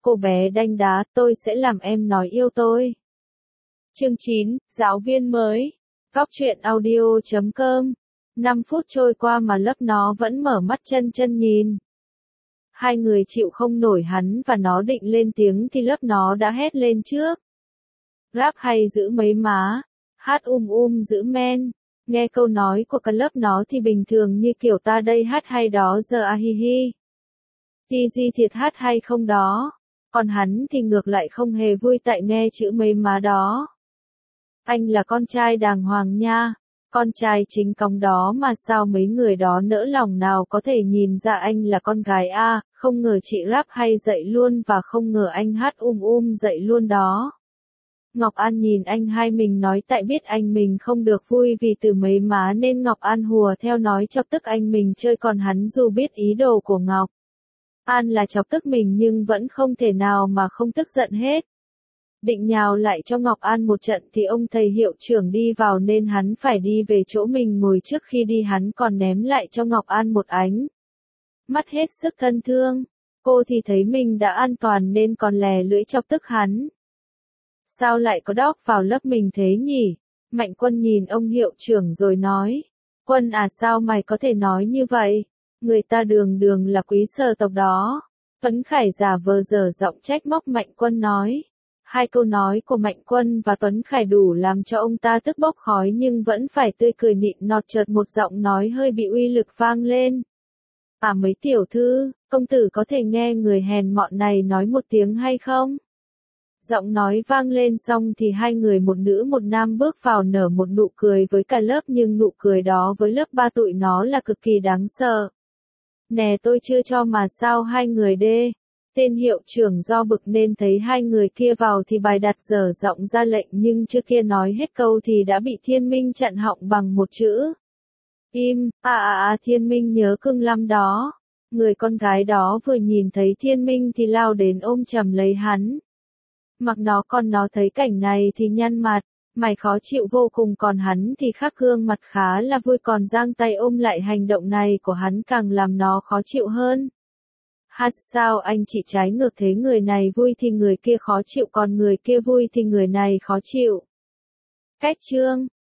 cô bé đanh đá, tôi sẽ làm em nói yêu tôi. Chương 9, giáo viên mới. Góc truyện audio.com. 5 phút trôi qua mà lớp nó vẫn mở mắt chân chân nhìn. Hai người chịu không nổi hắn và nó định lên tiếng thì lớp nó đã hét lên trước. Rap hay giữ mấy má, hát giữ men. Nghe câu nói của cả lớp nó thì bình thường như kiểu ta đây hát hay đó giờ a hi hi. Thì gì thiệt hát hay không đó. Còn hắn thì ngược lại không hề vui tại nghe chữ mấy má đó. Anh là con trai đàng hoàng nha. Con trai chính cống đó mà sao mấy người đó nỡ lòng nào có thể nhìn ra anh là con gái a, không ngờ chị rap hay dậy luôn và không ngờ anh hát dậy luôn đó. Ngọc An nhìn anh hai mình nói tại biết anh mình không được vui vì từ mấy má nên Ngọc An hùa theo nói chọc tức anh mình chơi còn hắn dù biết ý đồ của Ngọc An là chọc tức mình nhưng vẫn không thể nào mà không tức giận hết. Định nhào lại cho Ngọc An một trận thì ông thầy hiệu trưởng đi vào nên hắn phải đi về chỗ mình ngồi trước khi đi hắn còn ném lại cho Ngọc An một ánh mắt hết sức thân thương. Cô thì thấy mình đã an toàn nên còn lè lưỡi chọc tức hắn. Sao lại có đóc vào lớp mình thế nhỉ? Mạnh Quân nhìn ông hiệu trưởng rồi nói. Quân à sao mày có thể nói như vậy? Người ta đường đường là quý sở tộc đó. Tuấn Khải giả vờ dở giọng trách móc Mạnh Quân nói. Hai câu nói của Mạnh Quân và Tuấn Khải đủ làm cho ông ta tức bốc khói nhưng vẫn phải tươi cười nịnh nọt chợt một giọng nói hơi bị uy lực vang lên. À mấy tiểu thư, công tử có thể nghe người hèn mọn này nói một tiếng hay không? Giọng nói vang lên xong thì hai người một nữ một nam bước vào nở một nụ cười với cả lớp nhưng nụ cười đó với lớp ba tụi nó là cực kỳ đáng sợ. Nè tôi chưa cho mà sao hai người đê. Tên hiệu trưởng do bực nên thấy hai người kia vào thì bài đặt dở giọng ra lệnh nhưng chưa kia nói hết câu thì đã bị Thiên Minh chặn họng bằng một chữ. Im, Thiên Minh nhớ cưng lắm đó. Người con gái đó vừa nhìn thấy Thiên Minh thì lao đến ôm chầm lấy hắn. Mặc nó thấy cảnh này thì nhăn mặt, mày khó chịu vô cùng còn hắn thì khắc gương mặt khá là vui còn giang tay ôm lại hành động này của hắn càng làm nó khó chịu hơn. Sao anh chị trái ngược thế người này vui thì người kia khó chịu còn người kia vui thì người này khó chịu. Cách chương